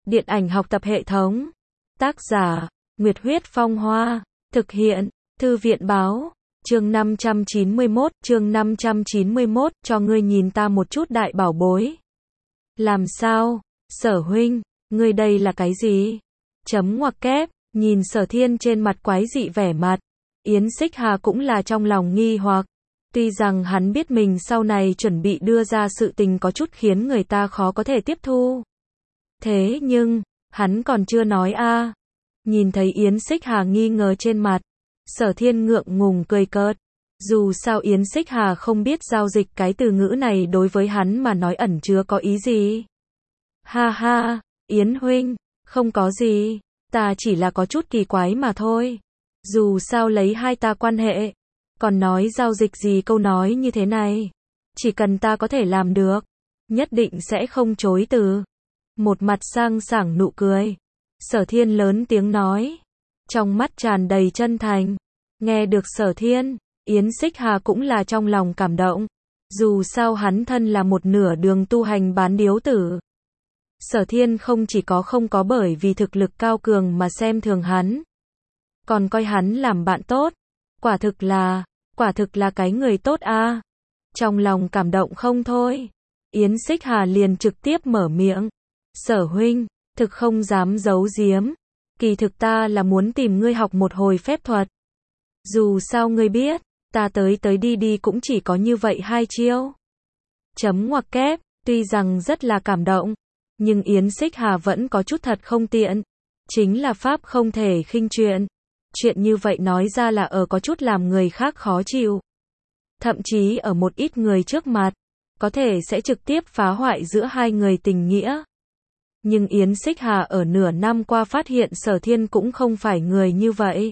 Điện ảnh học tập hệ thống. Tác giả, Nguyệt Huyết Phong Hoa. Thực hiện, Thư viện Báo. Chương 591, cho ngươi nhìn ta một chút đại bảo bối. Làm sao? Sở huynh, ngươi đây là cái gì? Chấm ngoặc kép, nhìn Sở Thiên trên mặt quái dị vẻ mặt. Yến Xích Hà cũng là trong lòng nghi hoặc. Tuy rằng hắn biết mình sau này chuẩn bị đưa ra sự tình có chút khiến người ta khó có thể tiếp thu. Thế nhưng, hắn còn chưa nói a. Nhìn thấy Yến Xích Hà nghi ngờ trên mặt, Sở Thiên ngượng ngùng cười cợt. Dù sao Yến Xích Hà không biết giao dịch cái từ ngữ này đối với hắn mà nói ẩn chứa có ý gì. Ha ha, Yến huynh, không có gì, ta chỉ là có chút kỳ quái mà thôi. Dù sao lấy hai ta quan hệ, còn nói giao dịch gì câu nói như thế này. Chỉ cần ta có thể làm được, nhất định sẽ không chối từ. Một mặt sang sảng nụ cười. Sở Thiên lớn tiếng nói. Trong mắt tràn đầy chân thành. Nghe được Sở Thiên, Yến Xích Hà cũng là trong lòng cảm động. Dù sao hắn thân là một nửa đường tu hành bán điếu tử. Sở Thiên không có bởi vì thực lực cao cường mà xem thường hắn. Còn coi hắn làm bạn tốt. Quả thực là cái người tốt a. Trong lòng cảm động không thôi. Yến Xích Hà liền trực tiếp mở miệng. Sở huynh, thực không dám giấu giếm. Kỳ thực ta là muốn tìm ngươi học một hồi phép thuật. Dù sao ngươi biết, ta tới đi cũng chỉ có như vậy hai chiêu. Chấm ngoặc kép, tuy rằng rất là cảm động, nhưng Yến Xích Hà vẫn có chút thật không tiện. Chính là pháp không thể khinh chuyện. Chuyện như vậy nói ra là có chút làm người khác khó chịu. Thậm chí ở một ít người trước mặt, có thể sẽ trực tiếp phá hoại giữa hai người tình nghĩa. Nhưng Yến Xích Hà ở nửa năm qua phát hiện Sở Thiên cũng không phải người như vậy.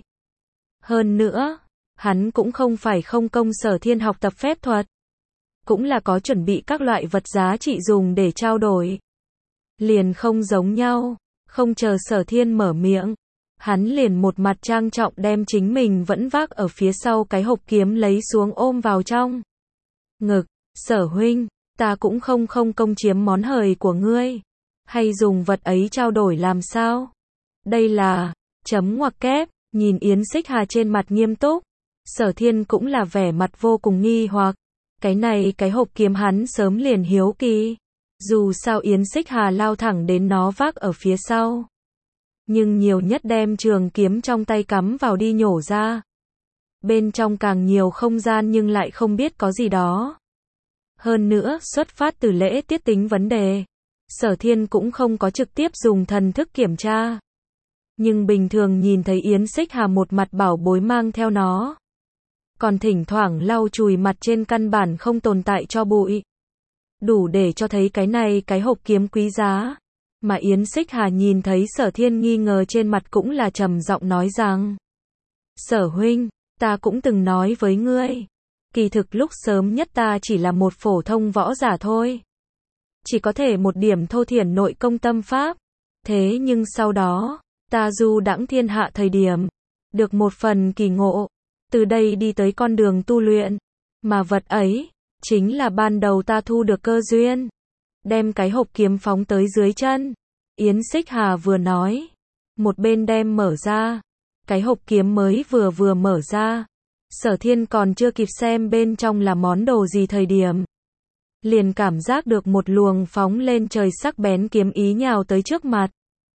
Hơn nữa, hắn cũng không phải không công Sở Thiên học tập phép thuật. Cũng là có chuẩn bị các loại vật giá trị dùng để trao đổi. Liền không giống nhau, không chờ Sở Thiên mở miệng. Hắn liền một mặt trang trọng đem chính mình vẫn vác ở phía sau cái hộp kiếm lấy xuống ôm vào trong ngực. Sở huynh, ta cũng không công chiếm món hời của ngươi. Hay dùng vật ấy trao đổi làm sao? Đây là, chấm ngoặc kép, nhìn Yến Xích Hà trên mặt nghiêm túc. Sở Thiên cũng là vẻ mặt vô cùng nghi hoặc. Cái hộp kiếm hắn sớm liền hiếu kỳ. Dù sao Yến Xích Hà lao thẳng đến nó vác ở phía sau. Nhưng nhiều nhất đem trường kiếm trong tay cắm vào đi nhổ ra. Bên trong càng nhiều không gian nhưng lại không biết có gì đó. Hơn nữa, xuất phát từ lễ tiết tính vấn đề. Sở Thiên cũng không có trực tiếp dùng thần thức kiểm tra. Nhưng bình thường nhìn thấy Yến Xích Hà một mặt bảo bối mang theo nó. Còn thỉnh thoảng lau chùi mặt trên căn bản không tồn tại cho bụi. Đủ để cho thấy cái hộp kiếm quý giá. Mà Yến Xích Hà nhìn thấy Sở Thiên nghi ngờ trên mặt cũng là trầm giọng nói rằng. Sở huynh, ta cũng từng nói với ngươi. Kỳ thực lúc sớm nhất ta chỉ là một phổ thông võ giả thôi. Chỉ có thể một điểm thô thiển nội công tâm pháp. Thế nhưng sau đó, ta du đãng thiên hạ thời điểm. Được một phần kỳ ngộ. Từ đây đi tới con đường tu luyện. Mà vật ấy, chính là ban đầu ta thu được cơ duyên. Đem cái hộp kiếm phóng tới dưới chân. Yến Xích Hà vừa nói. Một bên đem mở ra. Cái hộp kiếm mới vừa mở ra. Sở Thiên còn chưa kịp xem bên trong là món đồ gì thời điểm. Liền cảm giác được một luồng phóng lên trời sắc bén kiếm ý nhào tới trước mặt.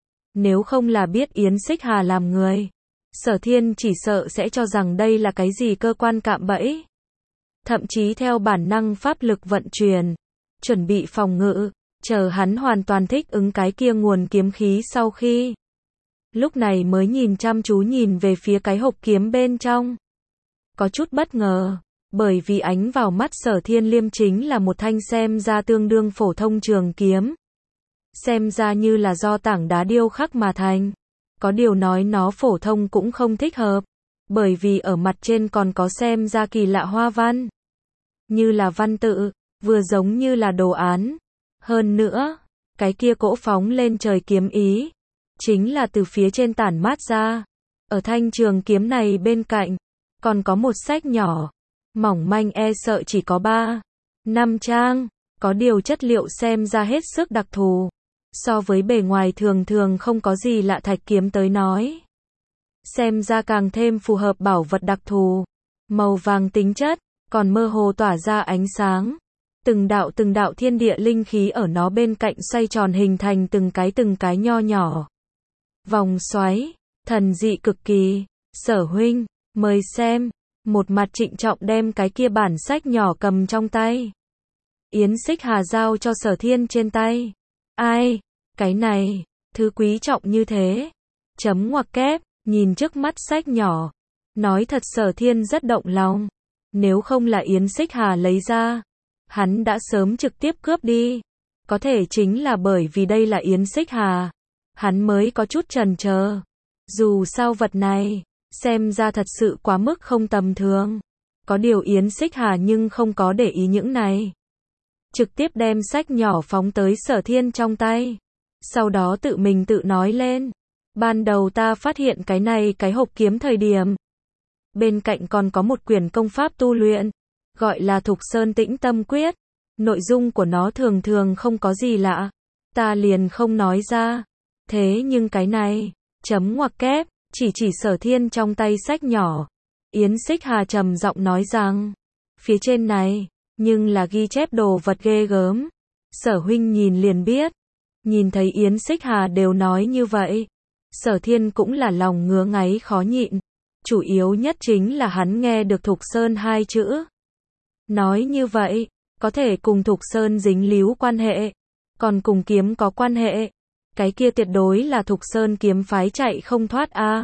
Nếu không là biết Yến Xích Hà làm người, Sở Thiên chỉ sợ sẽ cho rằng đây là cái gì cơ quan cạm bẫy. Thậm chí theo bản năng pháp lực vận chuyển, chuẩn bị phòng ngự, chờ hắn hoàn toàn thích ứng cái kia nguồn kiếm khí sau khi. Lúc này mới nhìn chăm chú nhìn về phía cái hộp kiếm bên trong. Có chút bất ngờ, bởi vì ánh vào mắt Sở Thiên liêm chính là một thanh xem ra tương đương phổ thông trường kiếm. Xem ra như là do tảng đá điêu khắc mà thành. Có điều nói nó phổ thông cũng không thích hợp, bởi vì ở mặt trên còn có xem ra kỳ lạ hoa văn. Như là văn tự, vừa giống như là đồ án. Hơn nữa, cái kia cỗ phóng lên trời kiếm ý, chính là từ phía trên tản mát ra. Ở thanh trường kiếm này bên cạnh, còn có một sách nhỏ, mỏng manh sợ chỉ có 3, 5 trang, có điều chất liệu xem ra hết sức đặc thù. So với bề ngoài thường thường không có gì lạ thạch kiếm tới nói, xem ra càng thêm phù hợp bảo vật đặc thù. Màu vàng tính chất, còn mơ hồ tỏa ra ánh sáng. Từng đạo thiên địa linh khí ở nó bên cạnh xoay tròn hình thành từng cái nho nhỏ. Vòng xoáy, thần dị cực kỳ. Sở huynh, mời xem. Một mặt trịnh trọng đem cái kia bản sách nhỏ cầm trong tay. Yến Xích Hà giao cho Sở Thiên trên tay. Ai, cái này, thứ quý trọng như thế. Chấm ngoặc kép, nhìn trước mắt sách nhỏ. Nói thật Sở Thiên rất động lòng. Nếu không là Yến Xích Hà lấy ra, hắn đã sớm trực tiếp cướp đi. Có thể chính là bởi vì đây là Yến Xích Hà, hắn mới có chút chần chờ. Dù sao vật này, xem ra thật sự quá mức không tầm thường. Có điều Yến Xích Hà nhưng không có để ý những này. Trực tiếp đem sách nhỏ phóng tới Sở Thiên trong tay. Sau đó tự mình tự nói lên. Ban đầu ta phát hiện cái này cái hộp kiếm thời điểm. Bên cạnh còn có một quyển công pháp tu luyện. Gọi là Thục Sơn Tĩnh Tâm Quyết. Nội dung của nó thường thường không có gì lạ. Ta liền không nói ra. Thế nhưng cái này, chấm ngoặc kép, chỉ Sở Thiên trong tay sách nhỏ. Yến Xích Hà trầm giọng nói rằng, phía trên này, nhưng là ghi chép đồ vật ghê gớm. Sở huynh nhìn liền biết. Nhìn thấy Yến Xích Hà đều nói như vậy. Sở Thiên cũng là lòng ngứa ngáy khó nhịn. Chủ yếu nhất chính là hắn nghe được Thục Sơn hai chữ. Nói như vậy, có thể cùng Thục Sơn dính líu quan hệ, còn cùng kiếm có quan hệ. Cái kia tuyệt đối là Thục Sơn kiếm phái chạy không thoát a.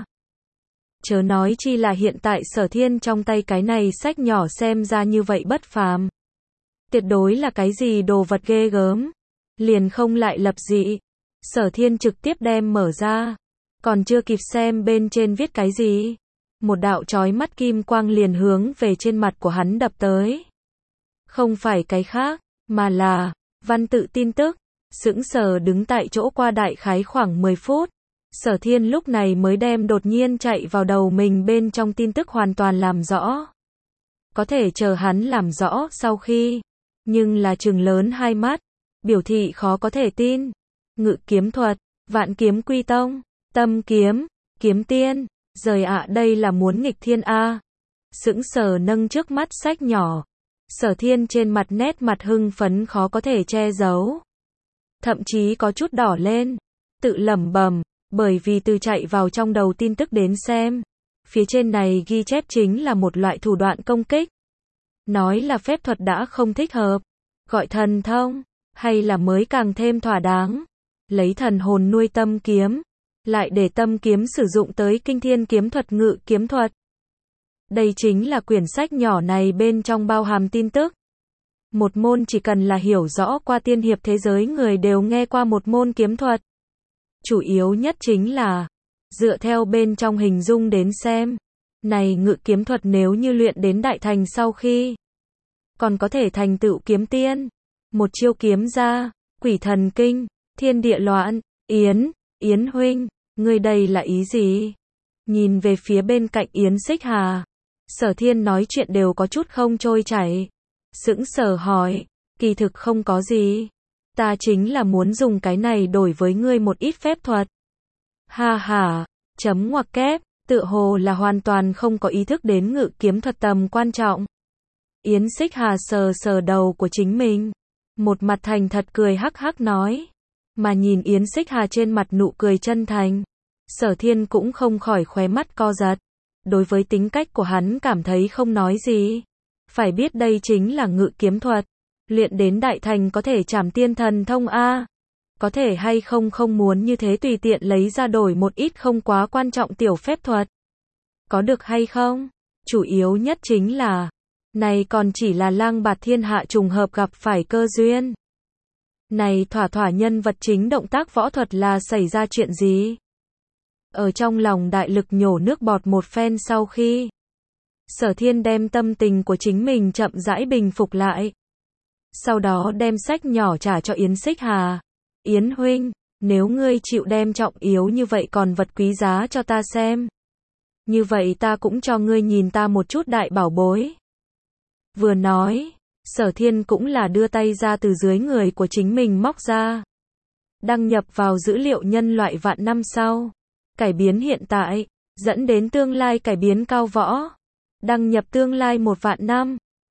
Chớ nói chi là hiện tại Sở Thiên trong tay cái này sách nhỏ xem ra như vậy bất phàm. Tuyệt đối là cái gì đồ vật ghê gớm. Liền không lại lập dị. Sở Thiên trực tiếp đem mở ra. Còn chưa kịp xem bên trên viết cái gì. Một đạo chói mắt kim quang liền hướng về trên mặt của hắn đập tới. Không phải cái khác, mà là văn tự tin tức. Sững sờ đứng tại chỗ qua đại khái khoảng 10 phút. Sở Thiên lúc này mới đem đột nhiên chạy vào đầu mình bên trong tin tức hoàn toàn làm rõ. Có thể chờ hắn làm rõ sau khi, nhưng là trừng lớn hai mắt, biểu thị khó có thể tin. Ngự kiếm thuật, vạn kiếm quy tông, tâm kiếm, kiếm tiên, rời ạ đây là muốn nghịch thiên a. Sững sờ nâng trước mắt sách nhỏ. Sở Thiên trên mặt nét mặt hưng phấn khó có thể che giấu. Thậm chí có chút đỏ lên, tự lẩm bẩm, bởi vì từ chạy vào trong đầu tin tức đến xem, phía trên này ghi chép chính là một loại thủ đoạn công kích. Nói là phép thuật đã không thích hợp, gọi thần thông, hay là mới càng thêm thỏa đáng. Lấy thần hồn nuôi tâm kiếm, lại để tâm kiếm sử dụng tới kinh thiên kiếm thuật ngự kiếm thuật. Đây chính là quyển sách nhỏ này bên trong bao hàm tin tức. Một môn chỉ cần là hiểu rõ qua tiên hiệp thế giới người đều nghe qua một môn kiếm thuật. Chủ yếu nhất chính là, dựa theo bên trong hình dung đến xem, này ngự kiếm thuật nếu như luyện đến đại thành sau khi, còn có thể thành tựu kiếm tiên. Một chiêu kiếm ra, quỷ thần kinh, thiên địa loạn. Yến huynh, ngươi đây là ý gì? Nhìn về phía bên cạnh Yến Xích Hà, Sở Thiên nói chuyện đều có chút không trôi chảy. Sững sờ hỏi, kỳ thực không có gì. Ta chính là muốn dùng cái này đổi với ngươi một ít phép thuật. Ha ha, chấm ngoặc kép, tựa hồ là hoàn toàn không có ý thức đến ngự kiếm thuật tầm quan trọng. Yến Xích Hà sờ đầu của chính mình. Một mặt thành thật cười hắc hắc nói. Mà nhìn Yến Xích Hà trên mặt nụ cười chân thành. Sở Thiên cũng không khỏi khóe mắt co giật. Đối với tính cách của hắn cảm thấy không nói gì. Phải biết đây chính là ngự kiếm thuật. Luyện đến đại thành có thể trảm tiên thần thông a. Có thể hay không muốn như thế tùy tiện lấy ra đổi một ít không quá quan trọng tiểu phép thuật. Có được hay không? Chủ yếu nhất chính là, này còn chỉ là lang bạt thiên hạ trùng hợp gặp phải cơ duyên. Này thỏa nhân vật chính động tác võ thuật là xảy ra chuyện gì? Ở trong lòng đại lực nhổ nước bọt một phen sau khi, Sở Thiên đem tâm tình của chính mình chậm rãi bình phục lại. Sau đó đem sách nhỏ trả cho Yến Xích Hà. Yến huynh, nếu ngươi chịu đem trọng yếu như vậy còn vật quý giá cho ta xem. Như vậy ta cũng cho ngươi nhìn ta một chút đại bảo bối. Vừa nói, Sở Thiên cũng là đưa tay ra từ dưới người của chính mình móc ra. Đăng nhập vào dữ liệu nhân loại vạn năm sau. Cải biến hiện tại, dẫn đến tương lai cải biến cao võ. Đăng nhập tương lai 1 vạn năm.